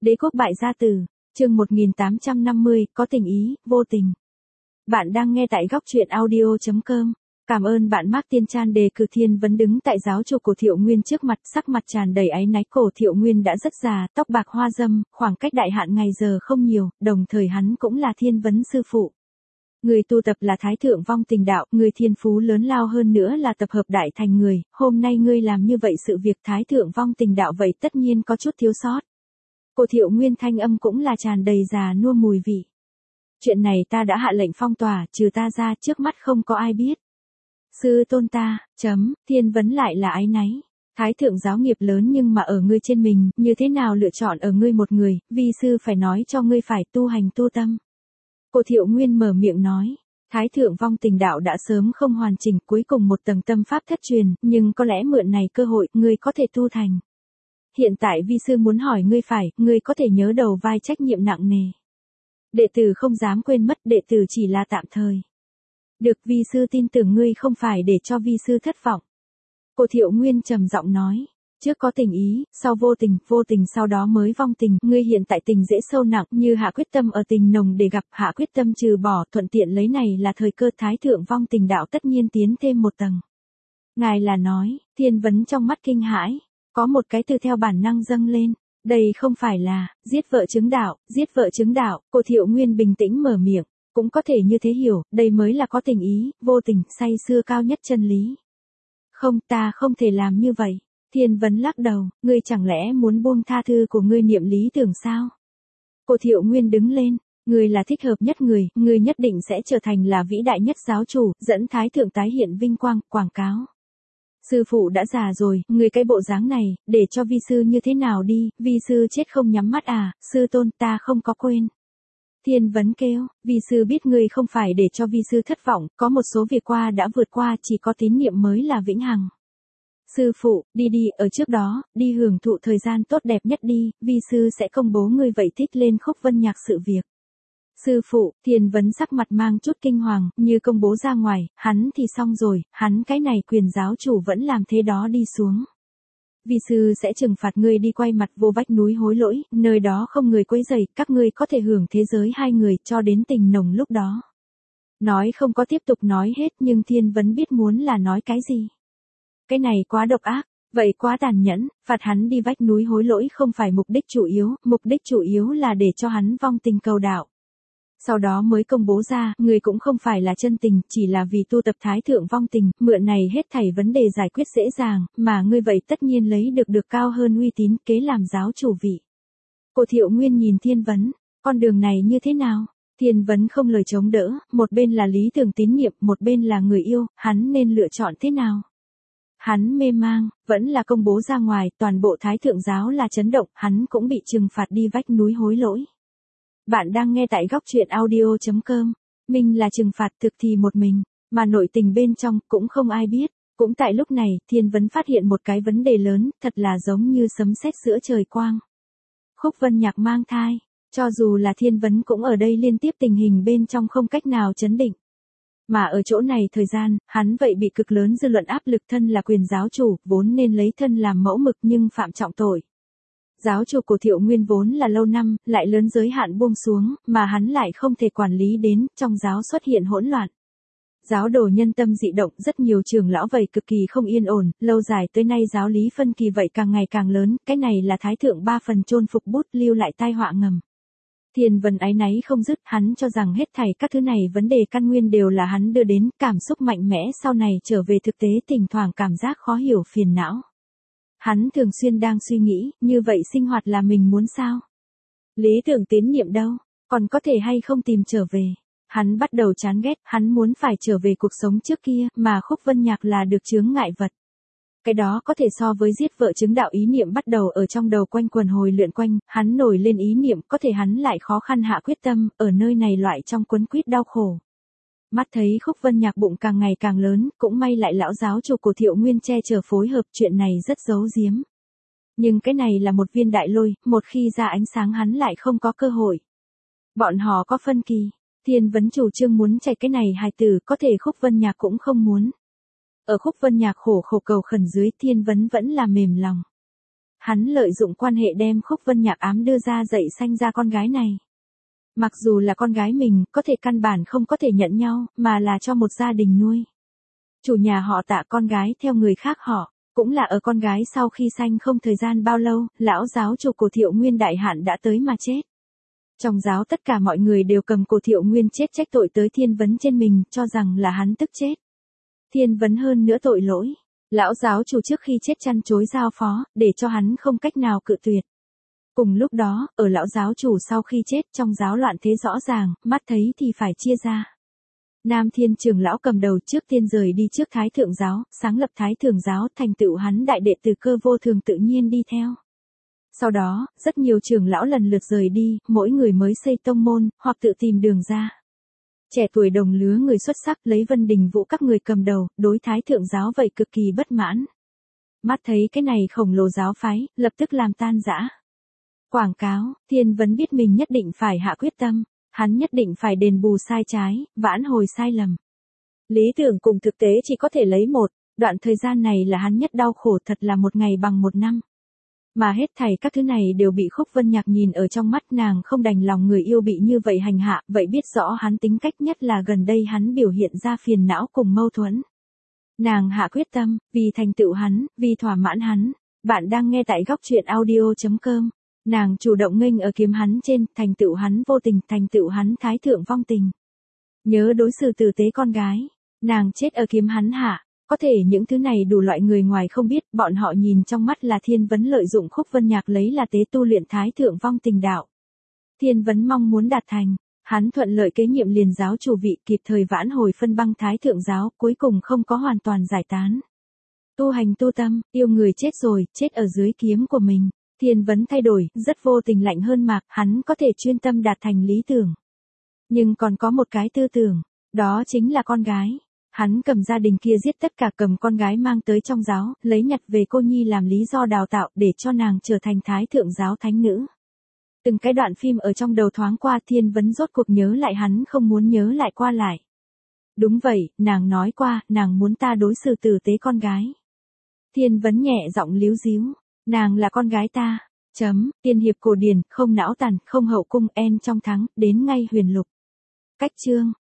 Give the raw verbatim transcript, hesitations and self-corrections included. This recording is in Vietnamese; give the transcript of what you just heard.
Đế quốc bại gia tử, chương một nghìn tám trăm năm mươi, có tình ý, vô tình. Bạn đang nghe tại góc truyện audio chấm com. Cảm ơn bạn Mark Tiên Chan đề cử. Thiên Vấn đứng tại giáo chủ Cổ Thiệu Nguyên trước mặt, sắc mặt tràn đầy áy náy. Cổ Thiệu Nguyên đã rất già, tóc bạc hoa râm, khoảng cách đại hạn ngày giờ không nhiều, đồng thời hắn cũng là Thiên Vấn sư phụ. Người tu tập là Thái Thượng Vong Tình Đạo, người thiên phú lớn lao hơn nữa là tập hợp đại thành người, hôm nay ngươi làm như vậy sự việc Thái Thượng Vong Tình Đạo vậy tất nhiên có chút thiếu sót. Cổ Thiệu Nguyên thanh âm cũng là tràn đầy già nua mùi vị. Chuyện này ta đã hạ lệnh phong tỏa, trừ ta ra trước mắt không có ai biết. Sư tôn ta, chấm, Thiên Vấn lại là áy náy. Thái thượng giáo nghiệp lớn nhưng mà ở ngươi trên mình, như thế nào lựa chọn ở ngươi một người, vi sư phải nói cho ngươi phải tu hành tu tâm. Cổ Thiệu Nguyên mở miệng nói, Thái Thượng Vong Tình Đạo đã sớm không hoàn chỉnh, cuối cùng một tầng tâm pháp thất truyền, nhưng có lẽ mượn này cơ hội, ngươi có thể tu thành. Hiện tại vi sư muốn hỏi ngươi phải, ngươi có thể nhớ đầu vai trách nhiệm nặng nề. Đệ tử không dám quên mất, đệ tử chỉ là tạm thời. Được, vi sư tin tưởng ngươi không phải để cho vi sư thất vọng. Cổ Thiệu Nguyên trầm giọng nói, trước có tình ý, sau vô tình, vô tình sau đó mới vong tình, ngươi hiện tại tình dễ sâu nặng, như hạ quyết tâm ở tình nồng để gặp, hạ quyết tâm trừ bỏ, thuận tiện lấy này là thời cơ. Thái Thượng Vong Tình Đạo tất nhiên tiến thêm một tầng. Ngài là nói, Thiên Vấn trong mắt kinh hãi, có một cái từ theo bản năng dâng lên, đây không phải là, giết vợ chứng đạo, giết vợ chứng đạo. Cổ Thiệu Nguyên bình tĩnh mở miệng, cũng có thể như thế hiểu, đây mới là có tình ý, vô tình, say xưa cao nhất chân lý. Không, ta không thể làm như vậy. Thiên Vấn lắc đầu, ngươi chẳng lẽ muốn buông tha thư của ngươi niệm lý tưởng sao? Cổ Thiệu Nguyên đứng lên, ngươi là thích hợp nhất người, ngươi nhất định sẽ trở thành là vĩ đại nhất giáo chủ, dẫn Thái Thượng tái hiện vinh quang, quảng cáo. Sư phụ đã già rồi, ngươi cái bộ dáng này, để cho vi sư như thế nào đi, vi sư chết không nhắm mắt à, sư tôn ta không có quên. Thiên Vấn kêu, vi sư biết ngươi không phải để cho vi sư thất vọng, có một số việc qua đã vượt qua, chỉ có tín niệm mới là vĩnh hằng. Sư phụ, đi đi, ở trước đó, đi hưởng thụ thời gian tốt đẹp nhất đi, vi sư sẽ công bố ngươi vậy thích lên Khúc Vân Nhạc sự việc. Sư phụ, Thiên Vấn sắc mặt mang chút kinh hoàng, như công bố ra ngoài, hắn thì xong rồi, hắn cái này quyền giáo chủ vẫn làm thế đó đi xuống. Vi sư sẽ trừng phạt ngươi đi quay mặt vô vách núi hối lỗi, nơi đó không người quấy rầy, các ngươi có thể hưởng thế giới hai người cho đến tình nồng lúc đó. Nói không có tiếp tục nói hết nhưng Thiên Vấn biết muốn là nói cái gì. Cái này quá độc ác, vậy quá tàn nhẫn, phạt hắn đi vách núi hối lỗi không phải mục đích chủ yếu, mục đích chủ yếu là để cho hắn vong tình cầu đạo. Sau đó mới công bố ra, người cũng không phải là chân tình, chỉ là vì tu tập Thái Thượng Vong Tình, mượn này hết thảy vấn đề giải quyết dễ dàng, mà ngươi vậy tất nhiên lấy được được cao hơn uy tín, kế làm giáo chủ vị. Cổ Thiệu Nguyên nhìn Thiên Vấn, con đường này như thế nào? Thiên Vấn không lời chống đỡ, một bên là lý tưởng tín nhiệm, một bên là người yêu, hắn nên lựa chọn thế nào? Hắn mê mang, vẫn là công bố ra ngoài, toàn bộ Thái Thượng giáo là chấn động, hắn cũng bị trừng phạt đi vách núi hối lỗi. Bạn đang nghe tại góc truyện audio chấm com. Mình là trừng phạt thực thì một mình, mà nội tình bên trong cũng không ai biết. Cũng tại lúc này, Thiên Vấn phát hiện một cái vấn đề lớn, thật là giống như sấm sét giữa trời quang. Khúc Vân Nhạc mang thai, cho dù là Thiên Vấn cũng ở đây liên tiếp tình hình bên trong không cách nào chấn định. Mà ở chỗ này thời gian, hắn vậy bị cực lớn dư luận áp lực, thân là quyền giáo chủ, vốn nên lấy thân làm mẫu mực nhưng phạm trọng tội. Giáo chủ Cổ Thiệu Nguyên vốn là lâu năm, lại lớn giới hạn buông xuống, mà hắn lại không thể quản lý đến, trong giáo xuất hiện hỗn loạn. Giáo đồ nhân tâm dị động, rất nhiều trưởng lão vậy cực kỳ không yên ổn, lâu dài tới nay giáo lý phân kỳ vậy càng ngày càng lớn, cái này là Thái Thượng ba phần chôn phục bút lưu lại tai họa ngầm. Thiên Vấn áy náy không dứt, hắn cho rằng hết thảy các thứ này vấn đề căn nguyên đều là hắn đưa đến, cảm xúc mạnh mẽ sau này trở về thực tế thỉnh thoảng cảm giác khó hiểu phiền não. Hắn thường xuyên đang suy nghĩ, như vậy sinh hoạt là mình muốn sao? Lý tưởng tín nhiệm đâu? Còn có thể hay không tìm trở về? Hắn bắt đầu chán ghét, hắn muốn phải trở về cuộc sống trước kia, mà Khúc Vân Nhạc là được chướng ngại vật. Cái đó có thể so với giết vợ chứng đạo, ý niệm bắt đầu ở trong đầu quanh quần hồi lượn quanh, hắn nổi lên ý niệm, có thể hắn lại khó khăn hạ quyết tâm, ở nơi này loại trong quấn quýt đau khổ. Mắt thấy Khúc Vân Nhạc bụng càng ngày càng lớn, cũng may lại lão giáo chủ Cổ Thiệu Nguyên che chở phối hợp, chuyện này rất giấu giếm. Nhưng cái này là một viên đại lôi, một khi ra ánh sáng hắn lại không có cơ hội. Bọn họ có phân kỳ, Thiên Vấn chủ trương muốn chạy cái này hài tử, có thể Khúc Vân Nhạc cũng không muốn. Ở Khúc Vân Nhạc khổ khổ cầu khẩn dưới, Thiên Vấn vẫn là mềm lòng. hắn lợi dụng quan hệ đem Khúc Vân Nhạc ám đưa ra dạy sanh ra con gái này. Mặc dù là con gái mình, có thể căn bản không có thể nhận nhau, mà là cho một gia đình nuôi. Chủ nhà họ Tạ con gái theo người khác họ, cũng là ở con gái sau khi sanh không thời gian bao lâu, lão giáo chủ Cổ Thiệu Nguyên đại hạn đã tới mà chết. Trong giáo tất cả mọi người đều cầm Cổ Thiệu Nguyên chết trách tội tới Thiên Vấn trên mình, cho rằng là hắn tức chết. Thiên Vấn hơn nữa tội lỗi. Lão giáo chủ trước khi chết chăn chối giao phó, để cho hắn không cách nào cự tuyệt. Cùng lúc đó, ở lão giáo chủ sau khi chết trong giáo loạn thế rõ ràng, mắt thấy thì phải chia ra. Nam Thiên trưởng lão cầm đầu trước tiên rời đi trước Thái Thượng giáo, sáng lập Thái Thượng giáo, thành tựu hắn đại đệ tử Cơ Vô Thường tự nhiên đi theo. Sau đó, rất nhiều trưởng lão lần lượt rời đi, mỗi người mới xây tông môn, hoặc tự tìm đường ra. Trẻ tuổi đồng lứa người xuất sắc lấy Vân Đình Vũ các người cầm đầu, đối Thái Thượng giáo vậy cực kỳ bất mãn. Mắt thấy cái này khổng lồ giáo phái, lập tức làm tan rã. Quảng cáo, Thiên Vấn biết mình nhất định phải hạ quyết tâm, hắn nhất định phải đền bù sai trái, vãn hồi sai lầm. Lý tưởng cùng thực tế chỉ có thể lấy một, đoạn thời gian này là hắn nhất đau khổ, thật là một ngày bằng một năm. Mà hết thảy các thứ này đều bị Khúc Vân Nhạc nhìn ở trong mắt, nàng không đành lòng người yêu bị như vậy hành hạ, vậy biết rõ hắn tính cách, nhất là gần đây hắn biểu hiện ra phiền não cùng mâu thuẫn. Nàng hạ quyết tâm, vì thành tựu hắn, vì thỏa mãn hắn. Bạn đang nghe tại góc truyện audio chấm com. Nàng chủ động nghênh ở kiếm hắn trên, thành tựu hắn vô tình, thành tựu hắn thái thượng vong tình. Nhớ đối xử tử tế con gái, nàng chết ở kiếm hắn hạ. Có thể những thứ này đủ loại người ngoài không biết, bọn họ nhìn trong mắt là Thiên Vấn lợi dụng Khúc Vân Nhạc lấy là tế tu luyện thái thượng vong tình đạo. Thiên Vấn mong muốn đạt thành, hắn thuận lợi kế nhiệm liền giáo chủ vị, kịp thời vãn hồi phân băng thái thượng giáo, cuối cùng không có hoàn toàn giải tán. Tu hành tu tâm, yêu người chết rồi, chết ở dưới kiếm của mình. Thiên Vấn thay đổi, rất vô tình lạnh hơn Mạc, hắn có thể chuyên tâm đạt thành lý tưởng. Nhưng còn có một cái tư tưởng, đó chính là con gái. Hắn cầm gia đình kia giết tất cả, cầm con gái mang tới trong giáo, lấy nhặt về cô nhi làm lý do đào tạo để cho nàng trở thành thái thượng giáo thánh nữ. Từng cái đoạn phim ở trong đầu thoáng qua, Thiên Vấn rốt cuộc nhớ lại hắn không muốn nhớ lại qua lại. Đúng vậy, nàng nói qua, nàng muốn ta đối xử tử tế con gái. Thiên Vấn nhẹ giọng líu díu, nàng là con gái ta. Chấm, tiên hiệp cổ điển, không não tàn, không hậu cung, en trong thắng, đến ngay huyền lục. Cách chương.